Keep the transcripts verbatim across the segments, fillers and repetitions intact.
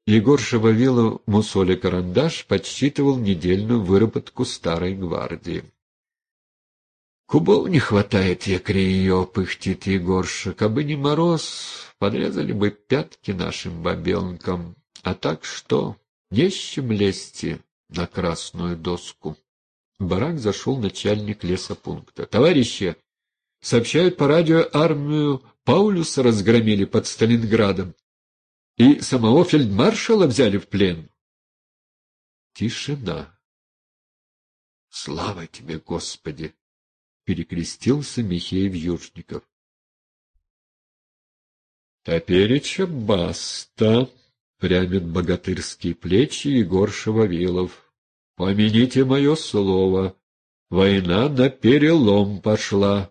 Егорша Вавилов, мусоля карандаш, подсчитывал недельную выработку старой гвардии. «Кубов не хватает, якри ее», — пыхтит Егорша. «Кабы не мороз, подрезали бы пятки нашим бабенкам. А так что? Не с чем лезьте на красную доску». В барак зашел начальник лесопункта. «Товарищи, сообщают по радио, армию Паулюса разгромили под Сталинградом. И самого фельдмаршала взяли в плен». Тишина. «Слава тебе, Господи!» — перекрестился Михеев-Южников. «Топереча баста!» — прямит богатырские плечи Егорша Вавилов. «Помяните мое слово, война на перелом пошла.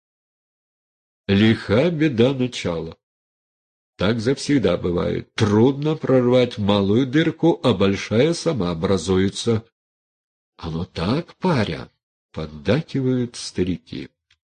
Лиха беда начала. Так завсегда бывает. Трудно прорвать малую дырку, а большая сама образуется». «Оно так, паря!» — поддакивают старики.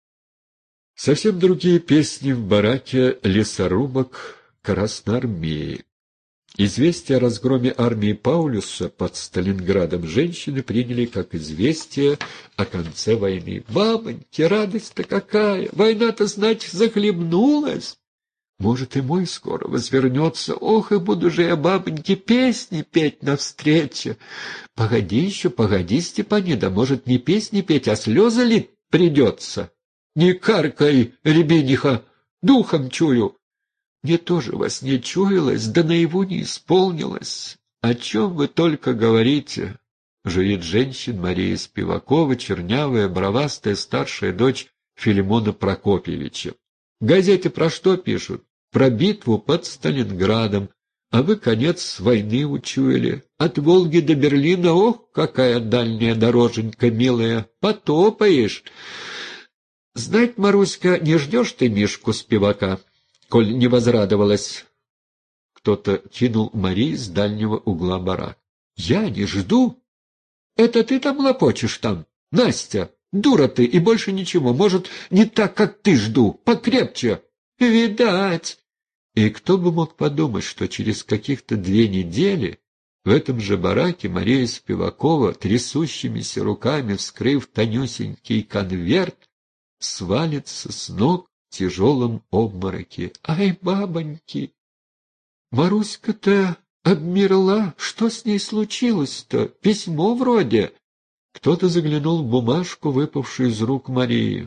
Совсем другие песни в бараке лесорубок Красноармеи. Известие о разгроме армии Паулюса под Сталинградом женщины приняли как известие о конце войны. «Бабоньки, радость-то какая! Война-то, значит, захлебнулась! Может, и мой скоро возвернется. Ох, и буду же я, бабоньки, песни петь навстречу! Погоди еще, погоди, Степанида, может, не песни петь, а слезы лить придется? Не каркай, рябиниха, духом чую. Мне тоже во сне чуялось, да наяву не исполнилось. О чем вы только говорите?» Журит женщин Мария Спивакова, чернявая, бровастая старшая дочь Филимона Прокопьевича. «В газете про что пишут? Про битву под Сталинградом. А вы конец войны учуяли. От Волги до Берлина, ох, какая дальняя дороженька, милая, потопаешь. Знать, Маруська, не ждешь ты Мишку Спивака, коль не возрадовалась?» Кто-то кинул Марии с дальнего угла барак. «Я не жду? Это ты там лопочешь там, Настя? Дура ты, и больше ничего. Может, не так, как ты жду, покрепче. Видать». И кто бы мог подумать, что через каких-то две недели в этом же бараке Мария Спивакова, трясущимися руками вскрыв тонюсенький конверт, свалится с ног в тяжелом обмороке. «Ай, бабоньки! Маруська-то обмерла. Что с ней случилось-то? Письмо вроде». Кто-то заглянул в бумажку, выпавшую из рук Марии.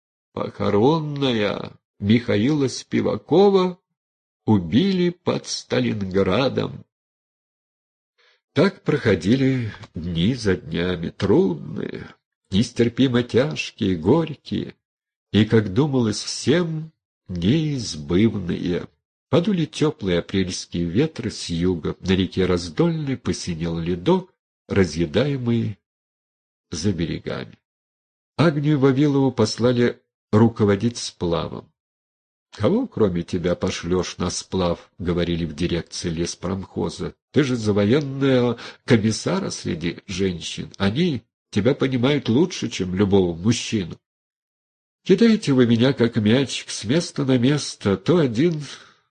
«Похоронная Михаила Спивакова убили под Сталинградом». Так проходили дни за днями, трудные, нестерпимо тяжкие, горькие, и, как думалось всем, неизбывные. Подули теплые апрельские ветры с юга, на реке Раздольной посинел ледок, разъедаемый за берегами. Агнию Вавилову послали руководить сплавом. «Кого, кроме тебя, пошлешь на сплав?» — говорили в дирекции леспромхоза. «Ты же за военного комиссара среди женщин. Они тебя понимают лучше, чем любого мужчину. Кидаете вы меня, как мячик, с места на место, то один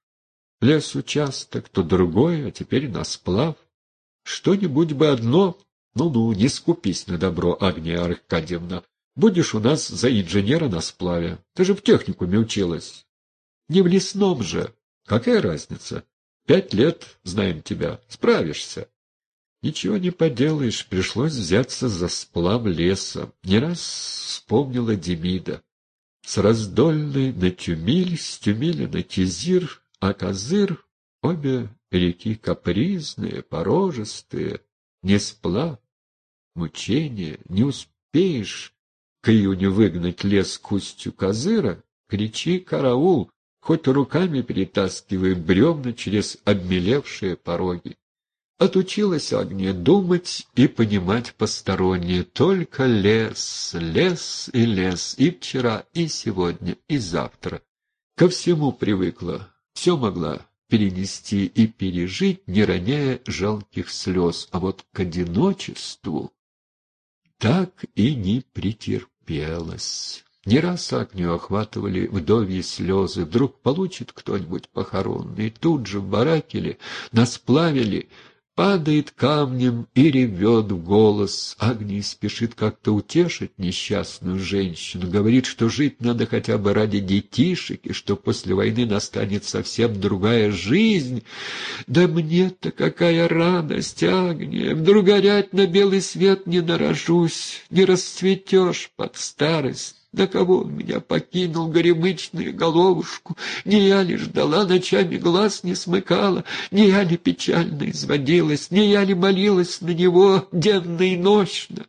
лесучасток, то другой, а теперь на сплав. Что-нибудь бы одно. Ну-ну, не скупись на добро, Агния Аркадьевна. Будешь у нас за инженера на сплаве. Ты же в техникуме училась. Не в лесном же. Какая разница? Пять лет знаем тебя. Справишься». Ничего не поделаешь, пришлось взяться за сплав леса. Не раз вспомнила Демида. С Раздольной на Тюмиль, с Тюмиля на Кизир, а Козыр — обе реки капризные, порожистые. Не сплав, мучение, не успеешь к июню выгнать лес к устью Козыра, кричи «караул», хоть руками перетаскивай бревна через обмелевшие пороги. Отучилась Агния думать и понимать постороннее. Только лес, лес и лес, и вчера, и сегодня, и завтра. Ко всему привыкла, все могла перенести и пережить, не роняя жалких слез, а вот к одиночеству так и не претерпелась. Не раз Агнию охватывали вдовьи слезы. Вдруг получит кто-нибудь похоронный, и тут же в баракеле нас плавили, падает камнем и ревет в голос. Агния спешит как-то утешить несчастную женщину, говорит, что жить надо хотя бы ради детишек, и что после войны настанет совсем другая жизнь. Да мне-то какая радость, Агния! Вдруг горять на белый свет не нарожусь, не расцветешь под старость. Да кого он меня покинул, горемычную головушку? Не я ли ждала, ночами глаз не смыкала? Не я ли печально изводилась? Не я ли молилась на него денно и нощно?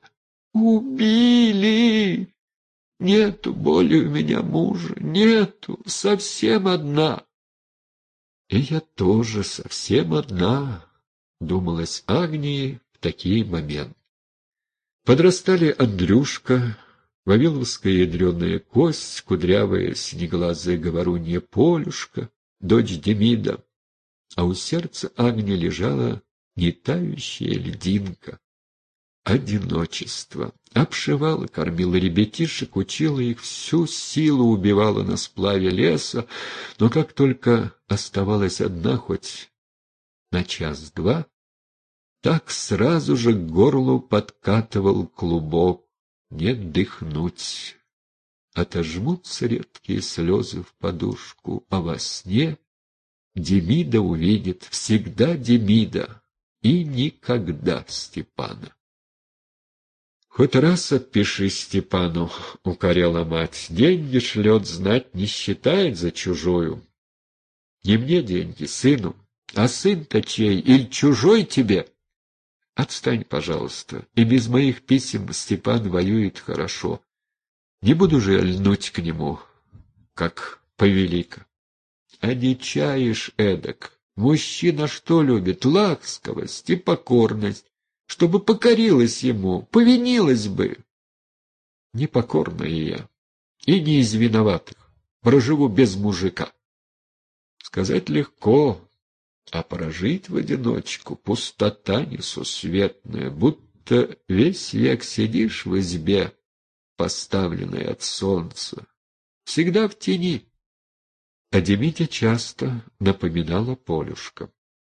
Убили! Нету боли у меня мужа, нету, совсем одна. И я тоже совсем одна, думалась Агнии в такие моменты. Подрастали Андрюшка, вавиловская ядреная кость, кудрявая синеглазая говорунья Полюшка, дочь Демида, а у сердца Агни лежала нетающая льдинка. Одиночество. Обшивала, кормила ребятишек, учила их, всю силу убивала на сплаве леса, но как только оставалась одна хоть на час-два, так сразу же к горлу подкатывал клубок. Не дыхнуть. Отожмутся редкие слезы в подушку, а во сне Демида увидит, всегда Демида, и никогда Степана. «Хоть раз отпиши Степану», — укоряла мать, — «деньги шлет, знать не считает за чужую». «Не мне деньги, сыну, а сын-то чей, или чужой тебе?» «Отстань, пожалуйста, и без моих писем Степан воюет хорошо. Не буду же я льнуть к нему, как повелика». «А не чаешь эдак. Мужчина что любит? Ласковость и покорность, чтобы покорилась ему, повинилась бы». «Непокорная я, и не из виноватых. Проживу без мужика». Сказать легко, а прожить в одиночку пустота несусветная, будто весь век сидишь в избе, поставленной от солнца, всегда в тени. О Демиде часто напоминала Полюшка.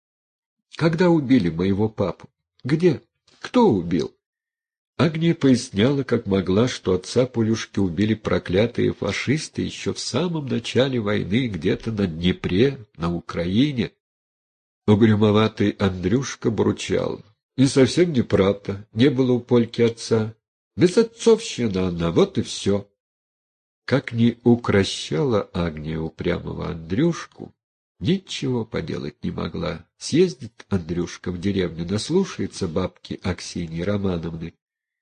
«Когда убили моего папу? Где? Кто убил?» Агния поясняла, как могла, что отца Полюшки убили проклятые фашисты еще в самом начале войны, где-то на Днепре, на Украине. Угрюмоватый Андрюшка бурчал: «И совсем неправда, не было у Польки отца. Безотцовщина она, вот и все». Как ни укрощала Агния упрямого Андрюшку, ничего поделать не могла. Съездит Андрюшка в деревню, наслушается бабки Аксиньи Романовны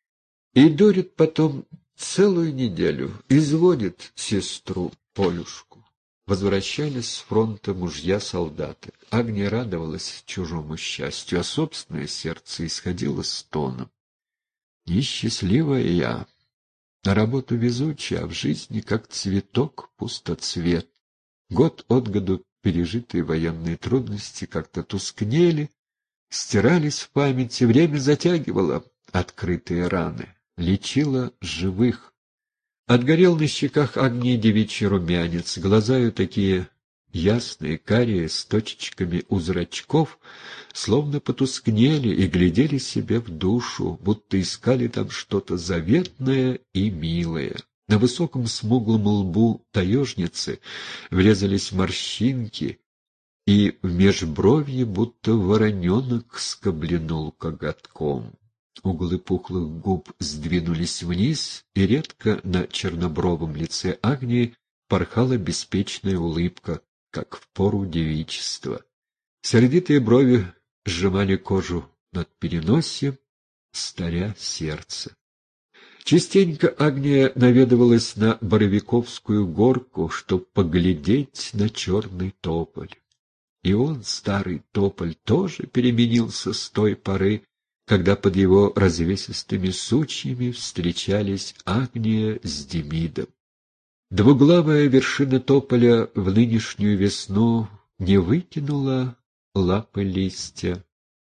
и дурит потом целую неделю, изводит сестру Полюшку. Возвращались с фронта мужья-солдаты. Агния радовалась чужому счастью, а собственное сердце исходило стоном. «Несчастливая я, на работу везучая, а в жизни как цветок пустоцвет». Год от году пережитые военные трудности как-то тускнели, стирались в памяти, время затягивало открытые раны, лечило живых. Отгорел на щеках Агнии девичий румянец, глаза ее такие ясные, карие, с точечками у зрачков, словно потускнели и глядели себе в душу, будто искали там что-то заветное и милое. На высоком смуглом лбу таежницы врезались морщинки, и в межбровье будто вороненок скоблянул коготком. Углы пухлых губ сдвинулись вниз, и редко на чернобровом лице Агнии порхала беспечная улыбка, как в пору девичества. Сердитые брови сжимали кожу над переносием, старя сердце. Частенько Агния наведывалась на Боровиковскую горку, чтоб поглядеть на черный тополь. И он, старый тополь, тоже переменился с той поры, когда под его развесистыми сучьями встречались Агния с Демидом. Двуглавая вершина тополя в нынешнюю весну не выкинула лапы листья,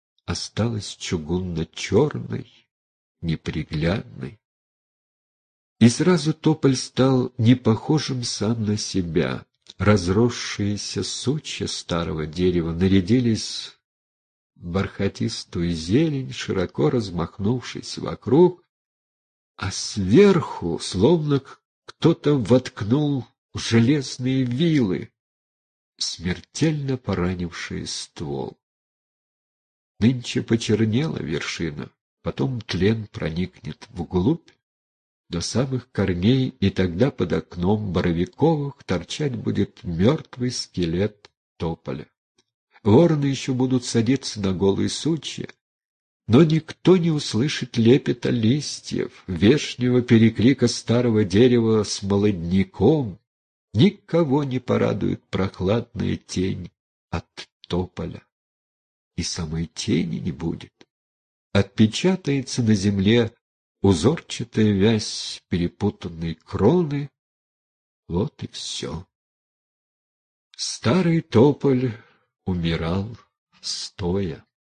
осталась чугунно-черной, неприглядной. И сразу тополь стал не похожим сам на себя. Разросшиеся сучья старого дерева нарядились в бархатистую зелень, широко размахнувшись вокруг, а сверху словно кто-то воткнул железные вилы, смертельно поранившие ствол. Нынче почернела вершина, потом тлен проникнет вглубь до самых корней, и тогда под окном Боровиковых торчать будет мертвый скелет тополя. Вороны еще будут садиться на голые сучья, но никто не услышит лепета листьев, вешнего перекрика старого дерева с молодняком, никого не порадует прохладная тень от тополя. И самой тени не будет. Отпечатается на земле узорчатая вязь перепутанной кроны, вот и все. Старый тополь умирал стоя.